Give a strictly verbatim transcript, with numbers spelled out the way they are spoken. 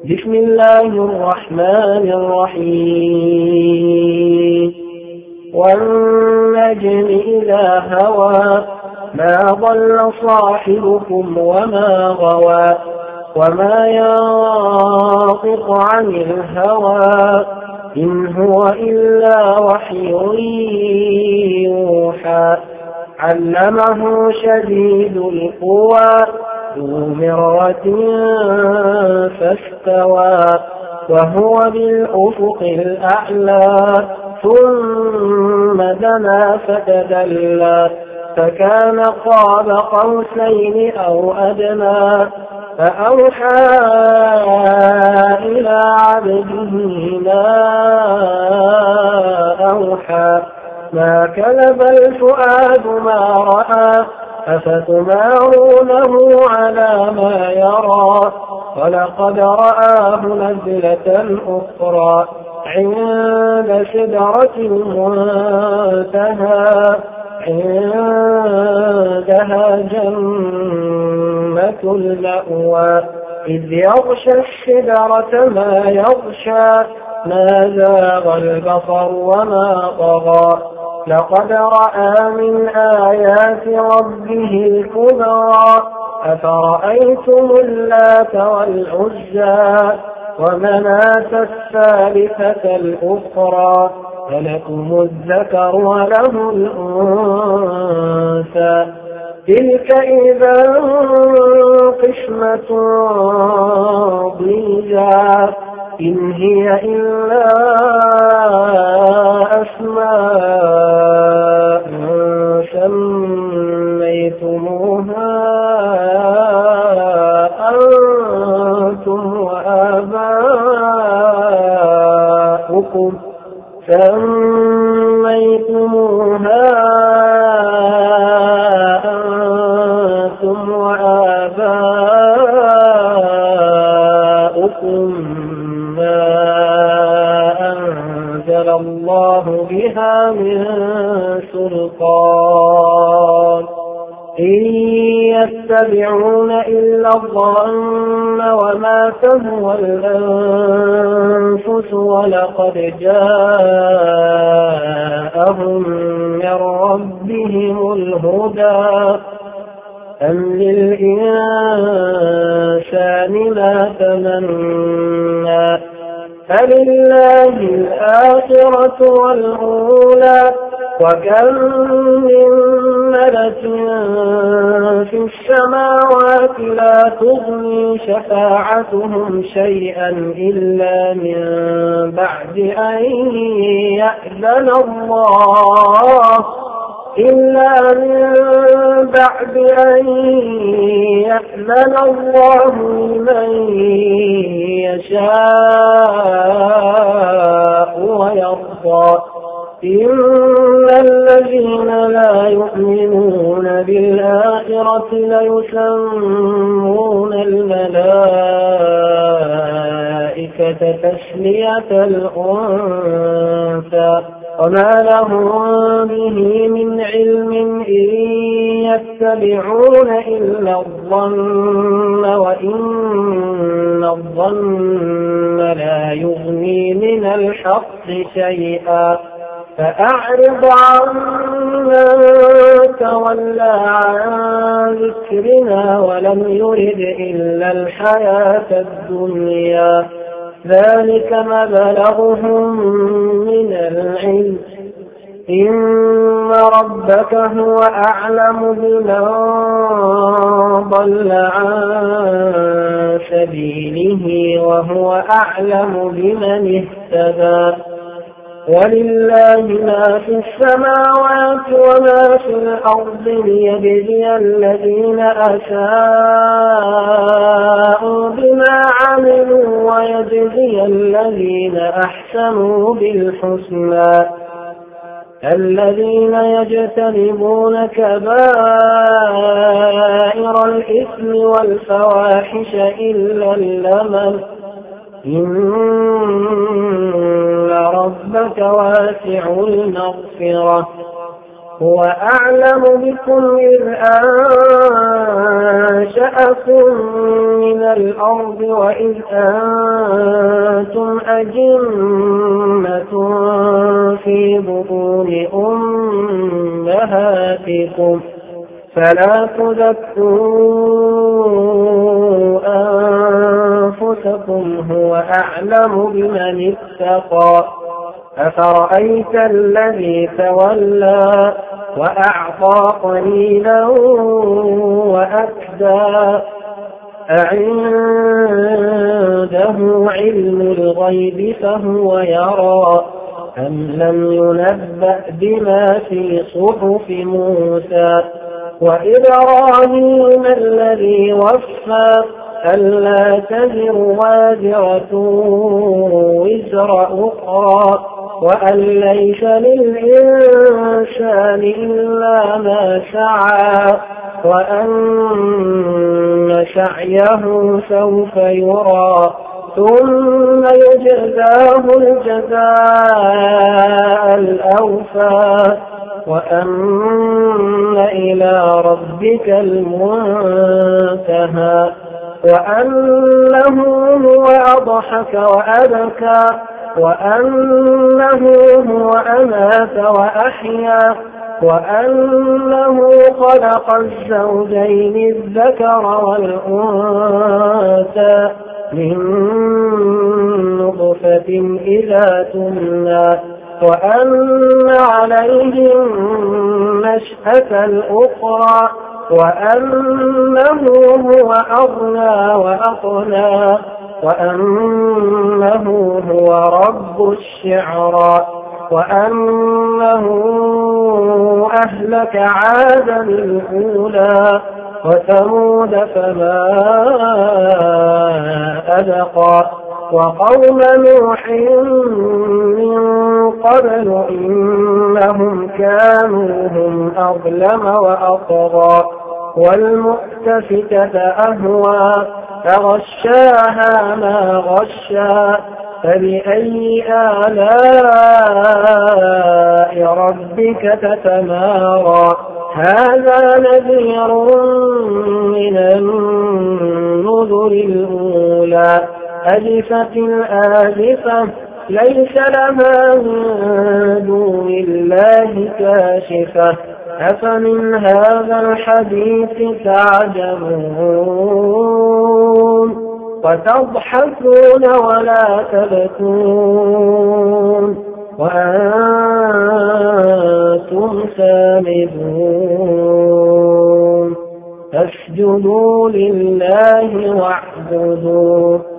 بسم الله الرحمن الرحيم والنجم إذا هوى ما ضل صاحبكم وما غوى وما ينطق عن الهوى إن هو إلا وحي يوحى علمه شديد القوى ذو مرة فاستوى وهو بالأفق الأعلى ثم دنا فتدلى فكان قاب قوسين أو أدنى فأوحى إلى عبده ما أوحى ما كذب الفؤاد ما رأى أفتمارونه على ما يرى ولقد رآه نزلة أخرى عند سدرة المنتهى عندها جنة المأوى إذ يغشى السدرة ما يغشى ما زاغ البصر وما طغى لقد رأى من آيات ربه الكبرى أفرأيتم اللات والعزى ومناة الثالثة الأخرى فلكم الذكر وله الأنثى تلك إذا قسمة ضيزى إن هي إلا أسماء سميتموها أنتم وآباؤكم سميتموها أنتم وآباؤكم ما أنزل الله بها من سلطان إن يتبعون إلا الظن وما تهوى الأنفس ولقد جاءهم من ربهم الهدى أم للإنسان ما تمنى فلله الآخرة والأولى وكم من ملك في السماوات لا تغني شفاعتهم شيئا إلا من بعد أن يأذن الله إلا من بعد أن يأذن الله لمن يشاء ويرضى إن الذين لا يؤمنون بالآخرة ليسمون الملائكة تسمية الأنثى وما لهم به من علم إن يتبعون إلا الظن وإن الظن لا يغني من الحق شيئا فأعرض عمن تولى عن ذكرنا ولم يرد إلا الحياة الدنيا ذلك مبلغهم من العلم إن ربك هو أعلم بمن ضل عن سبيله وهو أعلم بمن اهتدى ولله ما في السماوات وما في الأرض ليجزي الذين أساءوا بما عملوا ويجزي الذين أحسنوا بالحسنى الذين يجتنبون كبائر الإثم والفواحش إلا اللمم إن ربك واسع المغفرة هو أعلم بكم إذ أنشأكم من الأرض وإذ أنتم أجنة في بطون أمهاتكم فلا تزكوا أنفسكم هو أعلم بمن اتقى أفرأيت الذي تولى وأعطى قليلا وأكدى أعنده علم الغيب فهو يرى أم لم ينبأ بما في صحف موسى وإبراهيم الذي وفى ألا تزر وازرة وزر أخرى وأن ليس للإنسان إلا ما سعى وأن سعيه سوف يرى ثم يجزاه الجزاء الأوفى وأن إلى ربك المنتهى وأنه هو أضحك وأبكى وأنه هو أمات وأحيا وأنه خلق الزوجين الذكر والأنثى من نطفة إذا تمنى وأن عليه النشأة الأخرى وأنه هو أغنى وأقنى وأنه هو رب الشعرى وأنه أهلك عادا الأولى وثمود فما أبقى وقوم نوح من قبل إنهم كانوا هم أظلم وأطغى والمؤتفكة أهوى فغشاها ما غشى فبأي آلاء ربك تتمارى هذا نذير من النذر الأولى أزفت الآزفة ليس لها من دون الله كاشفة أفمن هذا الحديث تعجبون وتضحكون ولا تبكون وأنتم سامدون فاسجدوا لله واعبدوا